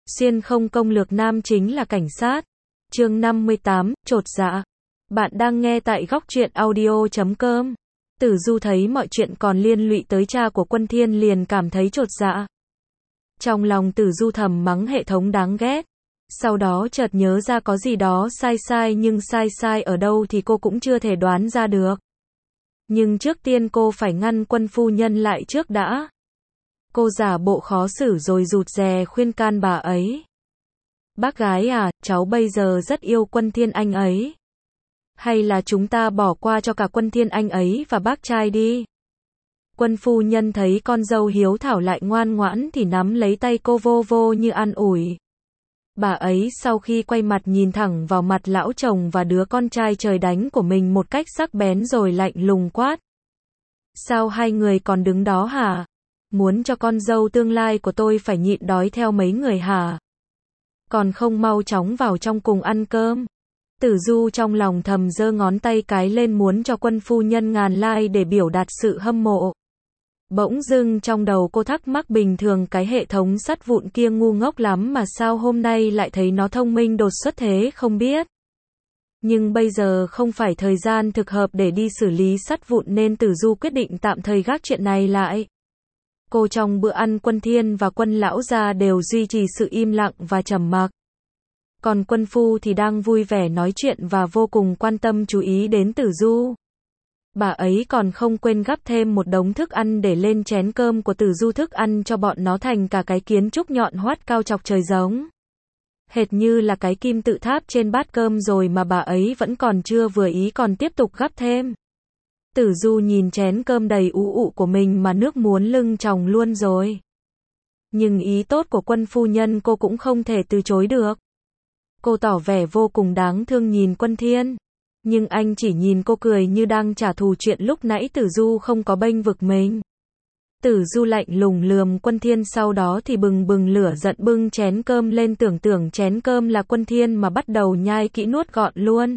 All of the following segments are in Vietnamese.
Xuyên không công lược nam chính là cảnh sát. Chương 58, chột dạ. Bạn đang nghe tại góc truyện audio.com. Tử Du thấy mọi chuyện còn liên lụy tới cha của Quân Thiên liền cảm thấy chột dạ. Trong lòng Tử Du thầm mắng hệ thống đáng ghét. Sau đó chợt nhớ ra có gì đó sai sai, nhưng sai sai ở đâu thì cô cũng chưa thể đoán ra được. Nhưng trước tiên cô phải ngăn Quân phu nhân lại trước đã. Cô giả bộ khó xử rồi rụt rè khuyên can bà ấy. Bác gái à, cháu bây giờ rất yêu Quân Thiên anh ấy. Hay là chúng ta bỏ qua cho cả Quân Thiên anh ấy và bác trai đi. Quân phu nhân thấy con dâu hiếu thảo lại ngoan ngoãn thì nắm lấy tay cô vô vô như an ủi. Bà ấy sau khi quay mặt nhìn thẳng vào mặt lão chồng và đứa con trai trời đánh của mình một cách sắc bén rồi lạnh lùng quát. Sao hai người còn đứng đó hả? Muốn cho con dâu tương lai của tôi phải nhịn đói theo mấy người hả? Còn không mau chóng vào trong cùng ăn cơm. Tử Du trong lòng thầm giơ ngón tay cái lên muốn cho Quân phu nhân ngàn like để biểu đạt sự hâm mộ. Bỗng dưng trong đầu cô thắc mắc bình thường cái hệ thống sắt vụn kia ngu ngốc lắm mà sao hôm nay lại thấy nó thông minh đột xuất thế không biết. Nhưng bây giờ không phải thời gian thực hợp để đi xử lý sắt vụn nên Tử Du quyết định tạm thời gác chuyện này lại. Cô trong bữa ăn Quân Thiên và Quân lão gia đều duy trì sự im lặng và trầm mặc. Còn Quân phu thì đang vui vẻ nói chuyện và vô cùng quan tâm chú ý đến Tử Du. Bà ấy còn không quên gắp thêm một đống thức ăn để lên chén cơm của Tử Du, thức ăn cho bọn nó thành cả cái kiến trúc nhọn hoắt cao chọc trời giống. Hệt như là cái kim tự tháp trên bát cơm rồi mà bà ấy vẫn còn chưa vừa ý còn tiếp tục gắp thêm. Tử Du nhìn chén cơm đầy ú ụ của mình mà nước muốn lưng tròng luôn rồi. Nhưng ý tốt của Quân phu nhân cô cũng không thể từ chối được. Cô tỏ vẻ vô cùng đáng thương nhìn Quân Thiên. Nhưng anh chỉ nhìn cô cười như đang trả thù chuyện lúc nãy Tử Du không có bênh vực mình. Tử Du lạnh lùng lườm Quân Thiên, sau đó thì bừng bừng lửa giận bưng chén cơm lên, tưởng chén cơm là Quân Thiên mà bắt đầu nhai kỹ nuốt gọn luôn.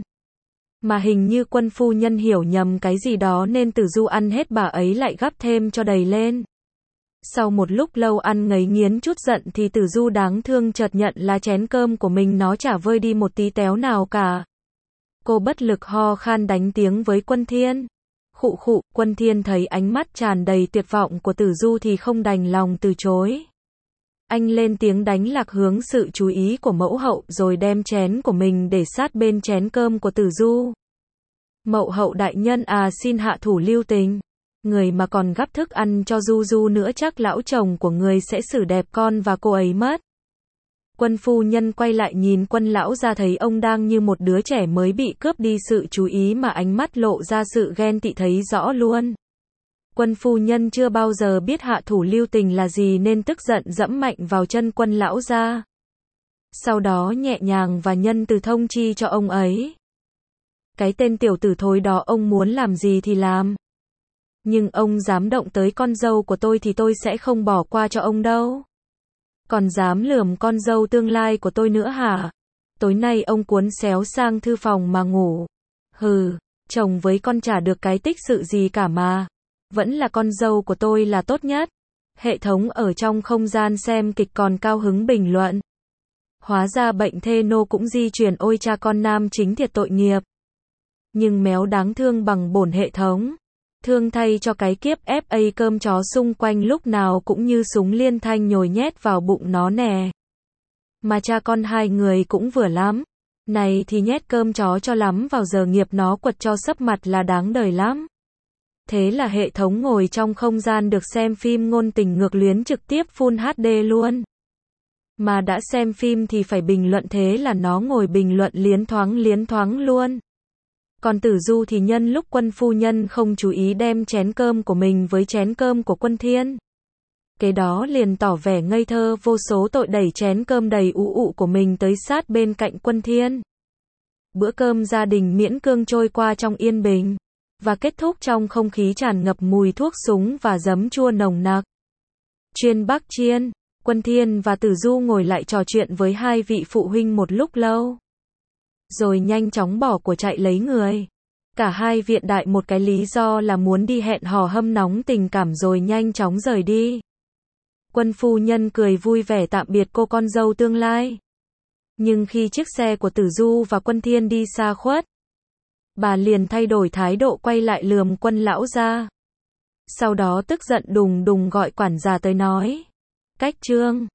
Mà hình như Quân phu nhân hiểu nhầm cái gì đó nên Tử Du ăn hết bà ấy lại gắp thêm cho đầy lên. Sau một lúc lâu ăn ngấy nghiến chút giận thì Tử Du đáng thương chợt nhận là chén cơm của mình nó chả vơi đi một tí téo nào cả. Cô bất lực ho khan đánh tiếng với Quân Thiên. Khụ khụ. Quân Thiên thấy ánh mắt tràn đầy tuyệt vọng của Tử Du thì không đành lòng từ chối. Anh lên tiếng đánh lạc hướng sự chú ý của mẫu hậu rồi đem chén của mình để sát bên chén cơm của Tử Du. Mẫu hậu đại nhân à, xin hạ thủ lưu tình. Người mà còn gắp thức ăn cho Du Du nữa chắc lão chồng của người sẽ xử đẹp con và cô ấy mất. Quân phu nhân quay lại nhìn Quân lão gia thấy ông đang như một đứa trẻ mới bị cướp đi sự chú ý mà ánh mắt lộ ra sự ghen tị thấy rõ luôn. Quân phu nhân chưa bao giờ biết hạ thủ lưu tình là gì nên tức giận dẫm mạnh vào chân Quân lão gia. Sau đó nhẹ nhàng và nhân từ thông chi cho ông ấy. Cái tên tiểu tử thối đó ông muốn làm gì thì làm. Nhưng ông dám động tới con dâu của tôi thì tôi sẽ không bỏ qua cho ông đâu. Còn dám lườm con dâu tương lai của tôi nữa hả? Tối nay ông cuốn xéo sang thư phòng mà ngủ. Hừ, chồng với con chả được cái tích sự gì cả mà. Vẫn là con dâu của tôi là tốt nhất. Hệ thống ở trong không gian xem kịch còn cao hứng bình luận. Hóa ra bệnh thê nô cũng di truyền, ôi cha con nam chính thiệt tội nghiệp. Nhưng méo đáng thương bằng bổn hệ thống. Thương thay cho cái kiếp FA cơm chó xung quanh lúc nào cũng như súng liên thanh nhồi nhét vào bụng nó nè. Mà cha con hai người cũng vừa lắm. Này thì nhét cơm chó cho lắm vào giờ nghiệp nó quật cho sấp mặt là đáng đời lắm. Thế là hệ thống ngồi trong không gian được xem phim ngôn tình ngược luyến trực tiếp Full HD luôn. Mà đã xem phim thì phải bình luận, thế là nó ngồi bình luận liến thoáng luôn. Còn Tử Du thì nhân lúc Quân phu nhân không chú ý đem chén cơm của mình với chén cơm của Quân Thiên. Cái đó liền tỏ vẻ ngây thơ vô số tội đẩy chén cơm đầy ú ụ của mình tới sát bên cạnh Quân Thiên. Bữa cơm gia đình miễn cưỡng trôi qua trong yên bình. Và kết thúc trong không khí tràn ngập mùi thuốc súng và giấm chua nồng nặc. Chuyên Bắc Chiên, Quân Thiên và Tử Du ngồi lại trò chuyện với hai vị phụ huynh một lúc lâu. Rồi nhanh chóng bỏ của chạy lấy người. Cả hai viện đại một cái lý do là muốn đi hẹn hò hâm nóng tình cảm rồi nhanh chóng rời đi. Quân phu nhân cười vui vẻ tạm biệt cô con dâu tương lai. Nhưng khi chiếc xe của Tử Du và Quân Thiên đi xa khuất, bà liền thay đổi thái độ quay lại lườm Quân lão gia. Sau đó tức giận đùng đùng gọi quản gia tới nói. Cách Trương